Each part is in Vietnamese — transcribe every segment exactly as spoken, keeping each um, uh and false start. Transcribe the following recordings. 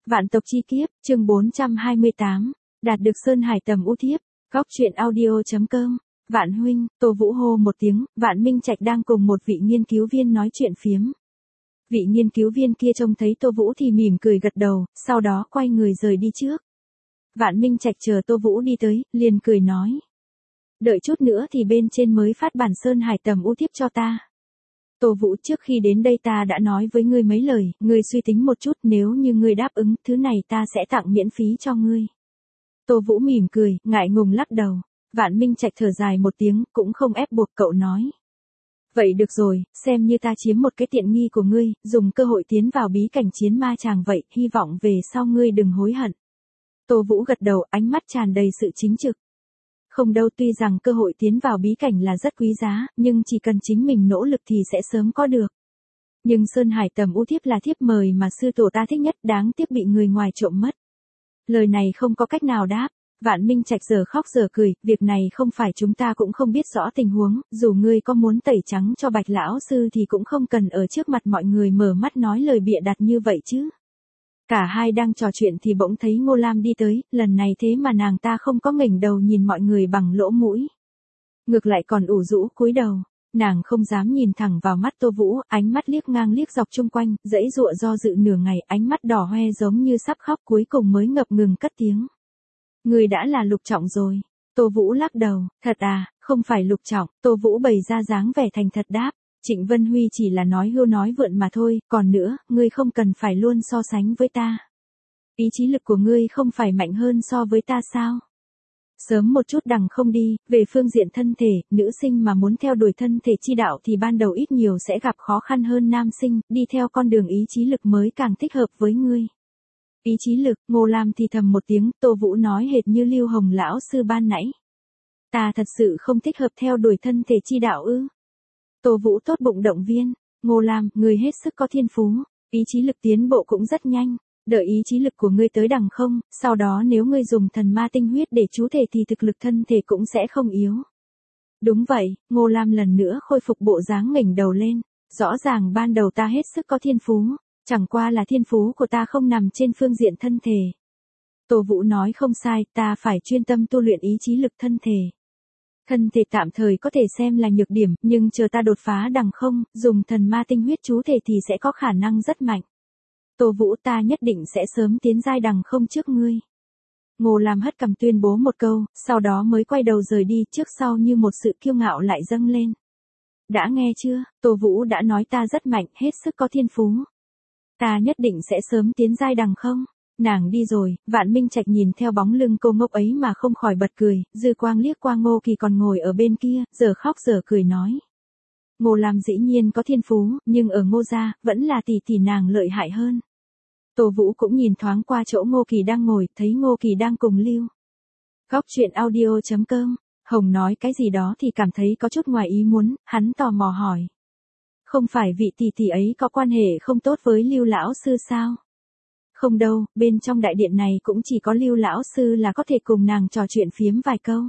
Vạn tộc chi kiếp, chương bốn trăm hai mươi tám, đạt được Sơn Hải tầm ưu thiếp, góc truyện audio.com. Vạn huynh, Tô Vũ hô một tiếng, Vạn Minh Trạch đang cùng một vị nghiên cứu viên nói chuyện phiếm. Vị nghiên cứu viên kia trông thấy Tô Vũ thì mỉm cười gật đầu, sau đó quay người rời đi trước. Vạn Minh Trạch chờ Tô Vũ đi tới, liền cười nói. Đợi chút nữa thì bên trên mới phát bản Sơn Hải tầm ưu thiếp cho ta. Tô Vũ, trước khi đến đây ta đã nói với ngươi mấy lời, ngươi suy tính một chút, nếu như ngươi đáp ứng, thứ này ta sẽ tặng miễn phí cho ngươi. Tô Vũ mỉm cười, ngại ngùng lắc đầu. Vạn Minh Trạch thở dài một tiếng, cũng không ép buộc cậu nói. Vậy được rồi, xem như ta chiếm một cái tiện nghi của ngươi, dùng cơ hội tiến vào bí cảnh chiến ma chàng vậy, hy vọng về sau ngươi đừng hối hận. Tô Vũ gật đầu, ánh mắt tràn đầy sự chính trực. Không đâu, tuy rằng cơ hội tiến vào bí cảnh là rất quý giá, nhưng chỉ cần chính mình nỗ lực thì sẽ sớm có được. Nhưng Sơn Hải tầm ưu thiếp là thiếp mời mà sư tổ ta thích nhất, đáng tiếc bị người ngoài trộm mất. Lời này không có cách nào đáp. Vạn Minh Trạch giờ khóc giờ cười, việc này không phải chúng ta cũng không biết rõ tình huống, dù ngươi có muốn tẩy trắng cho Bạch lão sư thì cũng không cần ở trước mặt mọi người mở mắt nói lời bịa đặt như vậy chứ. Cả hai đang trò chuyện thì bỗng thấy Ngô Lam đi tới, lần này thế mà nàng ta không có nghển đầu nhìn mọi người bằng lỗ mũi. Ngược lại còn ủ rũ cúi đầu, nàng không dám nhìn thẳng vào mắt Tô Vũ, ánh mắt liếc ngang liếc dọc chung quanh, dãy dụa do dự nửa ngày, ánh mắt đỏ hoe giống như sắp khóc, cuối cùng mới ngập ngừng cất tiếng. Người đã là Lục Trọng rồi. Tô Vũ lắc đầu, thật à, không phải Lục Trọng. Tô Vũ bày ra dáng vẻ thành thật đáp. Trịnh Vân Huy chỉ là nói hưu nói vượn mà thôi, còn nữa, ngươi không cần phải luôn so sánh với ta. Ý chí lực của ngươi không phải mạnh hơn so với ta sao? Sớm một chút đằng không đi, về phương diện thân thể, nữ sinh mà muốn theo đuổi thân thể chi đạo thì ban đầu ít nhiều sẽ gặp khó khăn hơn nam sinh, đi theo con đường ý chí lực mới càng thích hợp với ngươi. Ý chí lực, Ngô Lam thì thầm một tiếng, Tô Vũ nói hệt như Lưu Hồng lão sư ban nãy. Ta thật sự không thích hợp theo đuổi thân thể chi đạo ư? Tô Vũ tốt bụng động viên, Ngô Lam, ngươi hết sức có thiên phú, ý chí lực tiến bộ cũng rất nhanh, đợi ý chí lực của ngươi tới đằng không, sau đó nếu ngươi dùng thần ma tinh huyết để chú thể thì thực lực thân thể cũng sẽ không yếu. Đúng vậy, Ngô Lam lần nữa khôi phục bộ dáng ngẩng đầu lên, rõ ràng ban đầu ta hết sức có thiên phú. Chẳng qua là thiên phú của ta không nằm trên phương diện thân thể. Tô Vũ nói không sai, ta phải chuyên tâm tu luyện ý chí lực thân thể. Thân thể tạm thời có thể xem là nhược điểm, nhưng chờ ta đột phá đằng không, dùng thần ma tinh huyết chú thể thì sẽ có khả năng rất mạnh. Tô Vũ, ta nhất định sẽ sớm tiến giai đằng không trước ngươi. Ngô Lam hất cằm tuyên bố một câu, sau đó mới quay đầu rời đi, trước sau như một sự kiêu ngạo lại dâng lên. Đã nghe chưa, Tô Vũ đã nói ta rất mạnh, hết sức có thiên phú. Ta nhất định sẽ sớm tiến giai đằng không. Nàng đi rồi, Vạn Minh Trạch nhìn theo bóng lưng cô ngốc ấy mà không khỏi bật cười, dư quang liếc qua Ngô Kỳ còn ngồi ở bên kia, giờ khóc giờ cười nói. Ngô Lam dĩ nhiên có thiên phú, nhưng ở Ngô gia, vẫn là tỷ tỷ nàng lợi hại hơn. Tô Vũ cũng nhìn thoáng qua chỗ Ngô Kỳ đang ngồi, thấy Ngô Kỳ đang cùng Lưu. Góc truyện audio.com, Hồng nói cái gì đó thì cảm thấy có chút ngoài ý muốn, hắn tò mò hỏi. Không phải vị tỷ tỷ ấy có quan hệ không tốt với Lưu lão sư sao? Không đâu, bên trong đại điện này cũng chỉ có Lưu lão sư là có thể cùng nàng trò chuyện phiếm vài câu.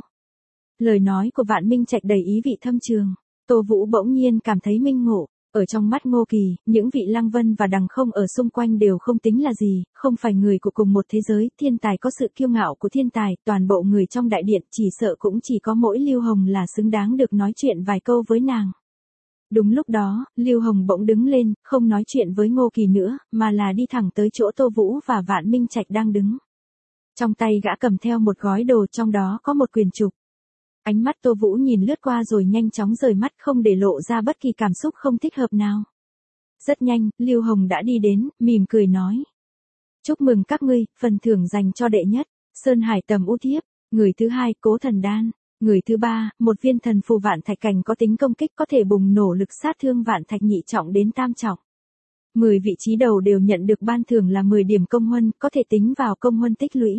Lời nói của Vạn Minh Trạch đầy ý vị thâm trường, Tô Vũ bỗng nhiên cảm thấy minh ngộ, ở trong mắt Ngô Kỳ, những vị Lăng Vân và đằng không ở xung quanh đều không tính là gì, không phải người của cùng một thế giới, thiên tài có sự kiêu ngạo của thiên tài, toàn bộ người trong đại điện chỉ sợ cũng chỉ có mỗi Lưu Hồng là xứng đáng được nói chuyện vài câu với nàng. Đúng lúc đó, Lưu Hồng bỗng đứng lên, không nói chuyện với Ngô Kỳ nữa, mà là đi thẳng tới chỗ Tô Vũ và Vạn Minh Trạch đang đứng. Trong tay gã cầm theo một gói đồ, trong đó có một quyển trục. Ánh mắt Tô Vũ nhìn lướt qua rồi nhanh chóng rời mắt, không để lộ ra bất kỳ cảm xúc không thích hợp nào. Rất nhanh, Lưu Hồng đã đi đến, mỉm cười nói. Chúc mừng các ngươi, phần thưởng dành cho đệ nhất, Sơn Hải tầm ưu thiếp, người thứ hai, Cố Thần Đan. Người thứ ba, một viên thần phù vạn thạch cảnh có tính công kích có thể bùng nổ lực sát thương vạn thạch nhị trọng đến tam trọng. mười vị trí đầu đều nhận được ban thưởng là mười điểm công huân, có thể tính vào công huân tích lũy.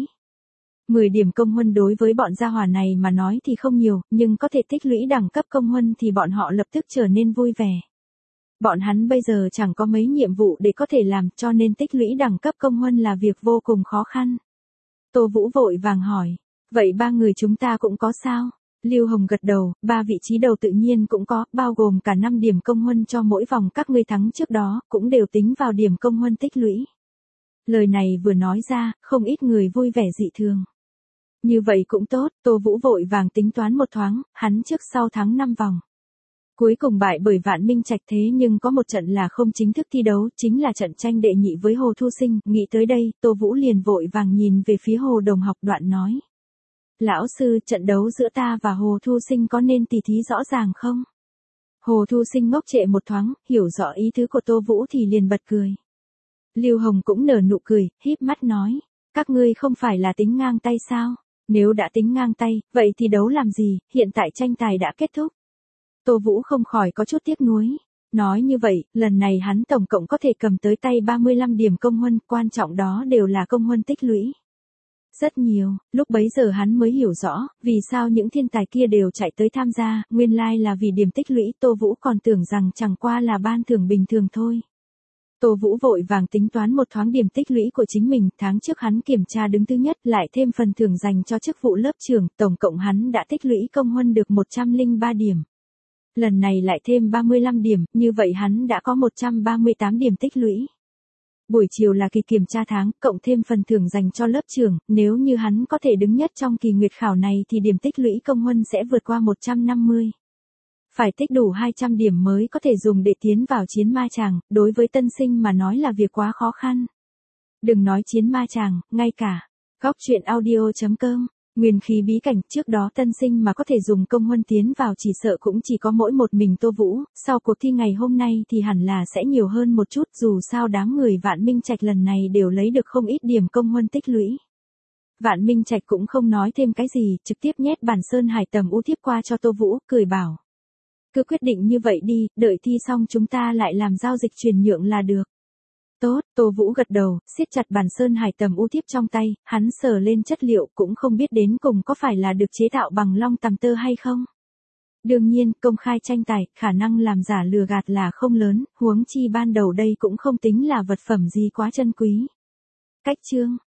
mười điểm công huân đối với bọn gia hỏa này mà nói thì không nhiều, nhưng có thể tích lũy đẳng cấp công huân thì bọn họ lập tức trở nên vui vẻ. Bọn hắn bây giờ chẳng có mấy nhiệm vụ để có thể làm, cho nên tích lũy đẳng cấp công huân là việc vô cùng khó khăn. Tô Vũ vội vàng hỏi. Vậy ba người chúng ta cũng có sao? Lưu Hồng gật đầu, ba vị trí đầu tự nhiên cũng có, bao gồm cả năm điểm công huân cho mỗi vòng các ngươi thắng trước đó, cũng đều tính vào điểm công huân tích lũy. Lời này vừa nói ra, không ít người vui vẻ dị thường. Như vậy cũng tốt, Tô Vũ vội vàng tính toán một thoáng, hắn trước sau thắng năm vòng. Cuối cùng bại bởi Vạn Minh Trạch, thế nhưng có một trận là không chính thức thi đấu, chính là trận tranh đệ nhị với Hồ Thu Sinh. Nghĩ tới đây, Tô Vũ liền vội vàng nhìn về phía Hồ Đồng Học, đoạn nói. Lão sư, trận đấu giữa ta và Hồ Thu Sinh có nên tỉ thí rõ ràng không? Hồ Thu Sinh ngốc trệ một thoáng, hiểu rõ ý tứ của Tô Vũ thì liền bật cười. Lưu Hồng cũng nở nụ cười, híp mắt nói. Các ngươi không phải là tính ngang tay sao? Nếu đã tính ngang tay, vậy thì đấu làm gì, hiện tại tranh tài đã kết thúc. Tô Vũ không khỏi có chút tiếc nuối. Nói như vậy, lần này hắn tổng cộng có thể cầm tới tay ba mươi lăm điểm công huân, quan trọng đó đều là công huân tích lũy. Rất nhiều, lúc bấy giờ hắn mới hiểu rõ, vì sao những thiên tài kia đều chạy tới tham gia, nguyên lai là vì điểm tích lũy. Tô Vũ còn tưởng rằng chẳng qua là ban thưởng bình thường thôi. Tô Vũ vội vàng tính toán một thoáng điểm tích lũy của chính mình, tháng trước hắn kiểm tra đứng thứ nhất, lại thêm phần thưởng dành cho chức vụ lớp trưởng, tổng cộng hắn đã tích lũy công huân được một trăm lẻ ba điểm. Lần này lại thêm ba mươi lăm điểm, như vậy hắn đã có một trăm ba mươi tám điểm tích lũy. Buổi chiều là kỳ kiểm tra tháng, cộng thêm phần thưởng dành cho lớp trưởng, nếu như hắn có thể đứng nhất trong kỳ nguyệt khảo này thì điểm tích lũy công huân sẽ vượt qua một trăm năm mươi. Phải tích đủ hai trăm điểm mới có thể dùng để tiến vào chiến ma tràng, đối với tân sinh mà nói là việc quá khó khăn. Đừng nói chiến ma tràng, ngay cả góc truyện audio chấm com, nguyên khí bí cảnh, trước đó tân sinh mà có thể dùng công huân tiến vào chỉ sợ cũng chỉ có mỗi một mình Tô Vũ, sau cuộc thi ngày hôm nay thì hẳn là sẽ nhiều hơn một chút, dù sao đám người Vạn Minh Trạch lần này đều lấy được không ít điểm công huân tích lũy. Vạn Minh Trạch cũng không nói thêm cái gì, trực tiếp nhét bản sơn hải tầm u thiếp qua cho Tô Vũ, cười bảo. Cứ quyết định như vậy đi, đợi thi xong chúng ta lại làm giao dịch chuyển nhượng là được. Tốt, Tô Vũ gật đầu, siết chặt bản sơn hải tầm u thiếp trong tay, hắn sờ lên chất liệu cũng không biết đến cùng có phải là được chế tạo bằng long tằm tơ hay không. Đương nhiên, công khai tranh tài, khả năng làm giả lừa gạt là không lớn, huống chi ban đầu đây cũng không tính là vật phẩm gì quá chân quý. Cách chương